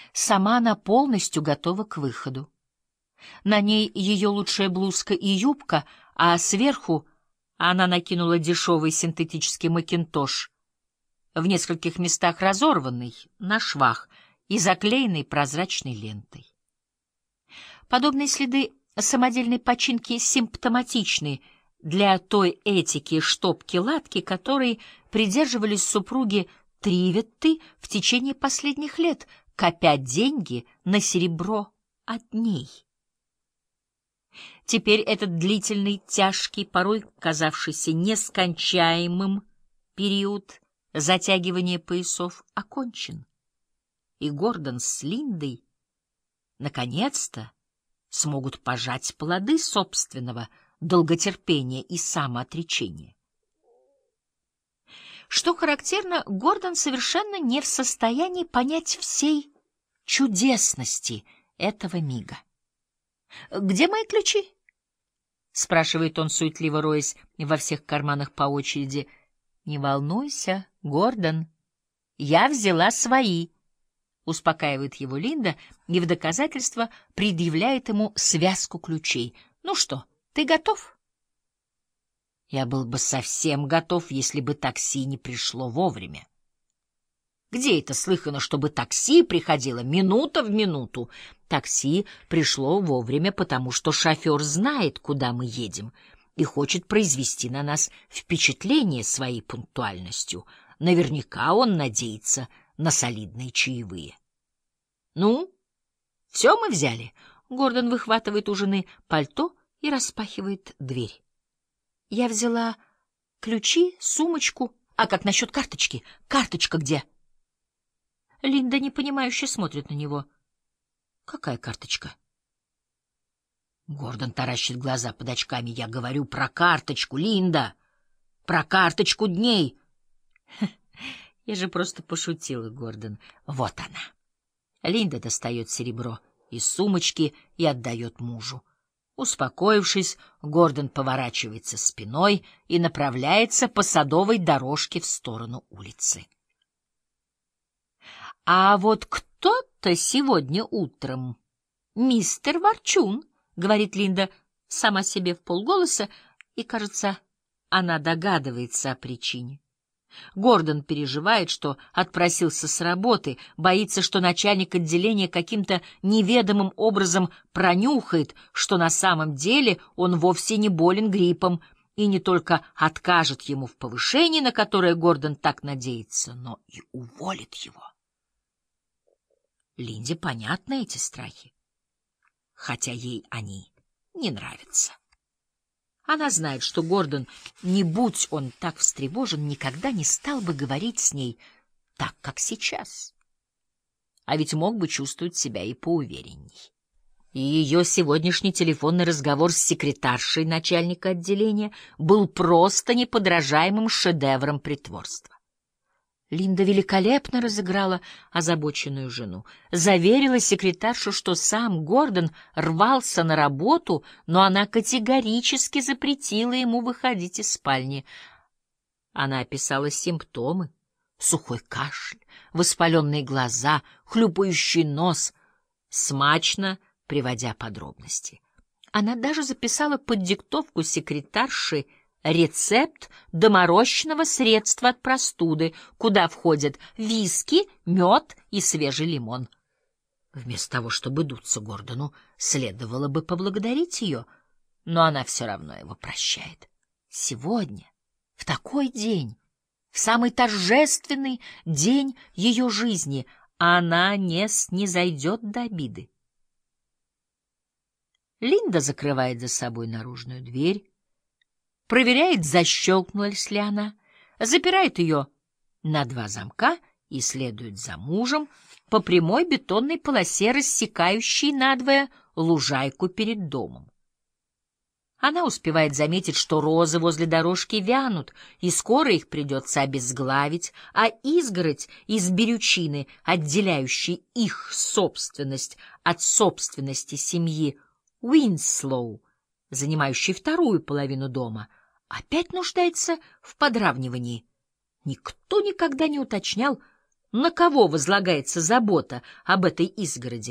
Сама она полностью готова к выходу. На ней ее лучшая блузка и юбка, а сверху она накинула дешевый синтетический макинтош, в нескольких местах разорванный, на швах и заклеенный прозрачной лентой. Подобные следы самодельной починки симптоматичны для той этики штопки-латки, которой придерживались супруги Триветты в течение последних лет, копя деньги на серебро от ней. Теперь этот длительный, тяжкий, порой казавшийся нескончаемым период затягивания поясов окончен, и Гордон с Линдой наконец-то смогут пожать плоды собственного долготерпения и самоотречения. Что характерно, Гордон совершенно не в состоянии понять всей чудесности этого мига. «Где мои ключи?» — спрашивает он, суетливо роясь во всех карманах по очереди. «Не волнуйся, Гордон, я взяла свои», — успокаивает его Линда и в доказательство предъявляет ему связку ключей. «Ну что, ты готов?» «Я был бы совсем готов, если бы такси не пришло вовремя». «Где это слыхано, чтобы такси приходило минута в минуту?» «Такси пришло вовремя, потому что шофер знает, куда мы едем, и хочет произвести на нас впечатление своей пунктуальностью. Наверняка он надеется на солидные чаевые». «Ну, все мы взяли?» Гордон выхватывает у жены пальто и распахивает дверь. «Я взяла ключи, сумочку. А как насчет карточки? Карточка где?» Линда непонимающе смотрит на него. «Какая карточка?» Гордон таращит глаза под очками. «Я говорю про карточку, Линда! Про карточку дней!» «Я же просто пошутила, Гордон. Вот она». Линда достает серебро из сумочки и отдает мужу. Успокоившись, Гордон поворачивается спиной и направляется по садовой дорожке в сторону улицы. «А вот кто-то сегодня утром, мистер Ворчун», — говорит Линда сама себе вполголоса, и, кажется, она догадывается о причине. Гордон переживает, что отпросился с работы, боится, что начальник отделения каким-то неведомым образом пронюхает, что на самом деле он вовсе не болен гриппом, и не только откажет ему в повышении, на которое Гордон так надеется, но и уволит его. Линде понятны эти страхи, хотя ей они не нравятся. Она знает, что Гордон, не будь он так встревожен, никогда не стал бы говорить с ней так, как сейчас. А ведь мог бы чувствовать себя и поуверенней. И ее сегодняшний телефонный разговор с секретаршей начальника отделения был просто неподражаемым шедевром притворства. Линда великолепно разыграла озабоченную жену, заверила секретаршу, что сам Гордон рвался на работу, но она категорически запретила ему выходить из спальни. Она описала симптомы: сухой кашель, воспаленные глаза, хлюпающий нос, смачно приводя подробности. Она даже записала под диктовку секретарши рецепт доморощенного средства от простуды, куда входят виски, мед и свежий лимон. Вместо того, чтобы дуться Гордону, следовало бы поблагодарить ее, но она все равно его прощает. Сегодня, в такой день, в самый торжественный день ее жизни, она не снизойдет до обиды. Линда закрывает за собой наружную дверь, проверяет, защелкнулась ли она, запирает ее на 2 замка и следует за мужем по прямой бетонной полосе, рассекающей надвое лужайку перед домом. Она успевает заметить, что розы возле дорожки вянут, и скоро их придется обезглавить, а изгородь из берючины, отделяющей их собственность от собственности семьи Уинслоу, занимающей вторую половину дома, опять нуждается в подравнивании. Никто никогда не уточнял, На кого возлагается забота об этой изгороди?